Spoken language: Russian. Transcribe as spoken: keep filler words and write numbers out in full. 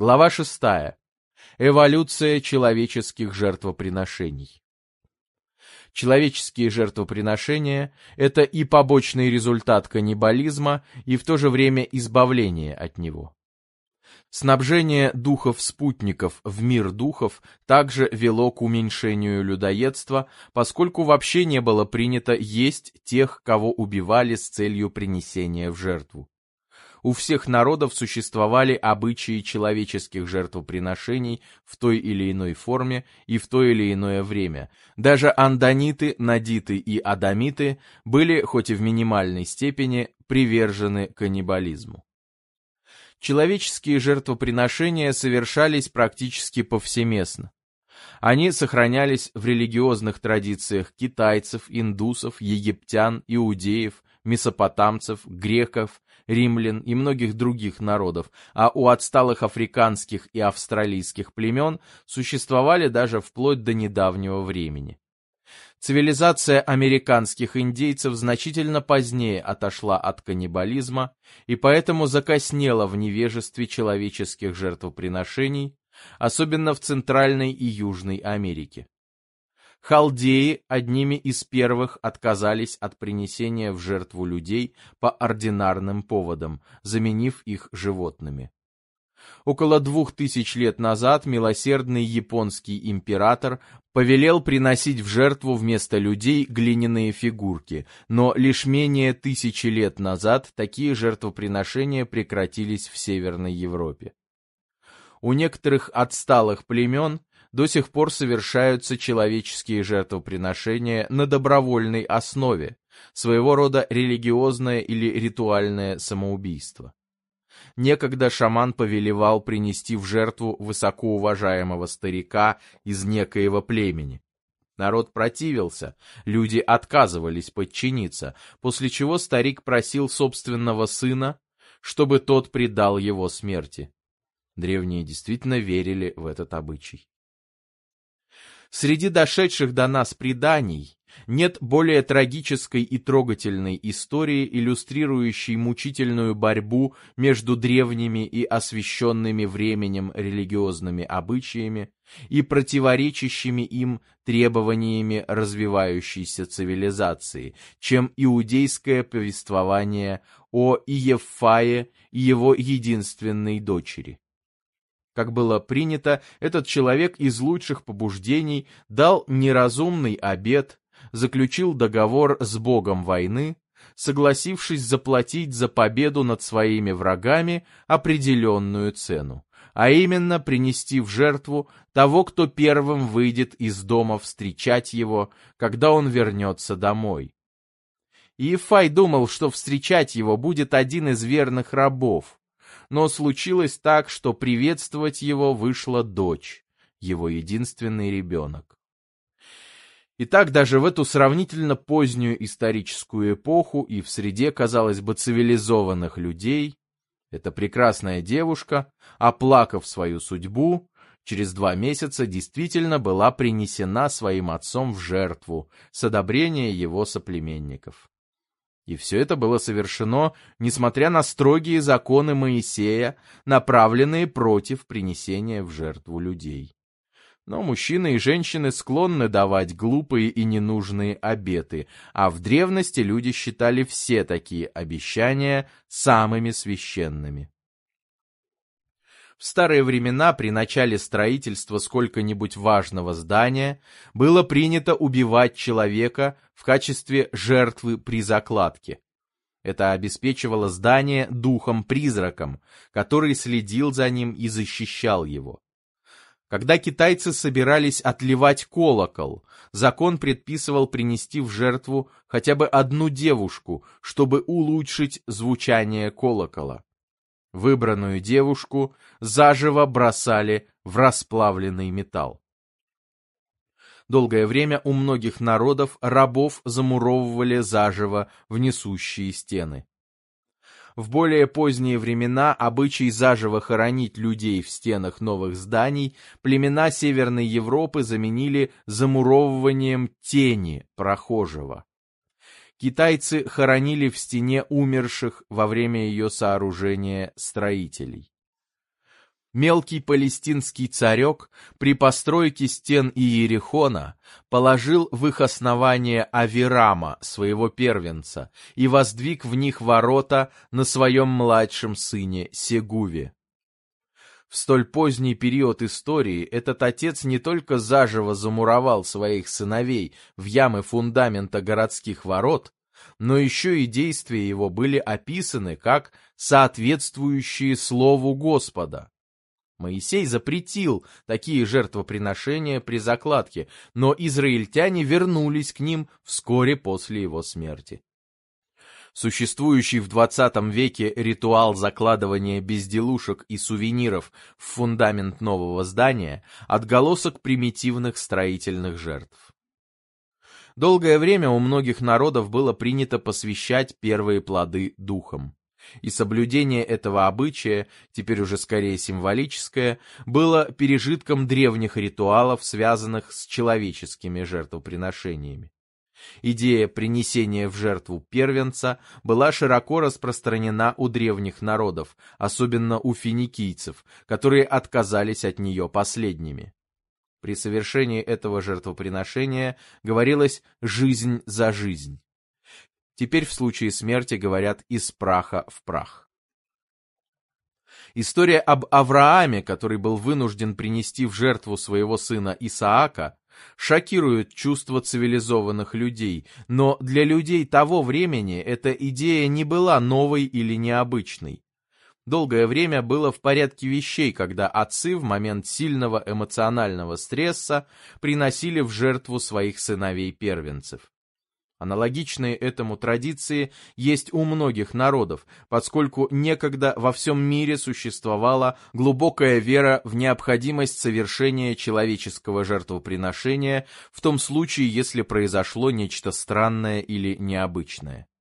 Глава шестая. Эволюция человеческих жертвоприношений. Человеческие жертвоприношения – это и побочный результат каннибализма, и в то же время избавление от него. Снабжение духов-спутников в мир духов также вело к уменьшению людоедства, поскольку вообще не было принято есть тех, кого убивали с целью принесения в жертву. У всех народов существовали обычаи человеческих жертвоприношений в той или иной форме и в то или иное время. Даже андониты, надиты и адамиты были, хоть и в минимальной степени, привержены каннибализму. Человеческие жертвоприношения совершались практически повсеместно. Они сохранялись в религиозных традициях китайцев, индусов, египтян, иудеев, месопотамцев, греков, римлян и многих других народов, а у отсталых африканских и австралийских племен существовали даже вплоть до недавнего времени. Цивилизация американских индейцев значительно позднее отошла от каннибализма и поэтому закоснела в невежестве человеческих жертвоприношений, особенно в Центральной и Южной Америке. Халдеи одними из первых отказались от принесения в жертву людей по ординарным поводам, заменив их животными. Около двух тысяч лет назад милосердный японский император повелел приносить в жертву вместо людей глиняные фигурки, но лишь менее тысячи лет назад такие жертвоприношения прекратились в Северной Европе. У некоторых отсталых племен до сих пор совершаются человеческие жертвоприношения на добровольной основе, своего рода религиозное или ритуальное самоубийство. Некогда шаман повелевал принести в жертву высокоуважаемого старика из некоего племени. Народ противился, люди отказывались подчиниться, после чего старик просил собственного сына, чтобы тот предал его смерти. Древние действительно верили в этот обычай. Среди дошедших до нас преданий нет более трагической и трогательной истории, иллюстрирующей мучительную борьбу между древними и освященными временем религиозными обычаями и противоречащими им требованиями развивающейся цивилизации, чем иудейское повествование о Иеффае и его единственной дочери. Как было принято, этот человек из лучших побуждений дал неразумный обет, заключил договор с богом войны, согласившись заплатить за победу над своими врагами определенную цену, а именно принести в жертву того, кто первым выйдет из дома встречать его, когда он вернется домой. Иеффай думал, что встречать его будет один из верных рабов, но случилось так, что приветствовать его вышла дочь, его единственный ребенок. Итак, даже в эту сравнительно позднюю историческую эпоху и в среде, казалось бы, цивилизованных людей, эта прекрасная девушка, оплакав свою судьбу, через два месяца действительно была принесена своим отцом в жертву с одобрения его соплеменников. И все это было совершено, несмотря на строгие законы Моисея, направленные против принесения в жертву людей. Но мужчины и женщины склонны давать глупые и ненужные обеты, а в древности люди считали все такие обещания самыми священными. В старые времена при начале строительства сколько-нибудь важного здания было принято убивать человека в качестве жертвы при закладке. Это обеспечивало здание духом-призраком, который следил за ним и защищал его. Когда китайцы собирались отливать колокол, закон предписывал принести в жертву хотя бы одну девушку, чтобы улучшить звучание колокола. Выбранную девушку заживо бросали в расплавленный металл. Долгое время у многих народов рабов замуровывали заживо в несущие стены. В более поздние времена обычай заживо хоронить людей в стенах новых зданий племена Северной Европы заменили замуровыванием тени прохожего. Китайцы хоронили в стене умерших во время ее сооружения строителей. Мелкий палестинский царек при постройке стен Иерихона положил в их основание Авирама, своего первенца, и воздвиг в них ворота на своем младшем сыне Сегуве. В столь поздний период истории этот отец не только заживо замуровал своих сыновей в ямы фундамента городских ворот, но еще и действия его были описаны как соответствующие Слову Господа. Моисей запретил такие жертвоприношения при закладке, но израильтяне вернулись к ним вскоре после его смерти. Существующий в двадцатом веке ритуал закладывания безделушек и сувениров в фундамент нового здания – отголосок примитивных строительных жертв. Долгое время у многих народов было принято посвящать первые плоды духам. И соблюдение этого обычая, теперь уже скорее символическое, было пережитком древних ритуалов, связанных с человеческими жертвоприношениями. Идея принесения в жертву первенца была широко распространена у древних народов, особенно у финикийцев, которые отказались от нее последними. При совершении этого жертвоприношения говорилось «жизнь за жизнь». Теперь в случае смерти говорят «из праха в прах». История об Аврааме, который был вынужден принести в жертву своего сына Исаака, шокирует чувства цивилизованных людей, но для людей того времени эта идея не была новой или необычной. Долгое время было в порядке вещей, когда отцы в момент сильного эмоционального стресса приносили в жертву своих сыновей-первенцев. Аналогичные этому традиции есть у многих народов, поскольку некогда во всем мире существовала глубокая вера в необходимость совершения человеческого жертвоприношения в том случае, если произошло нечто странное или необычное.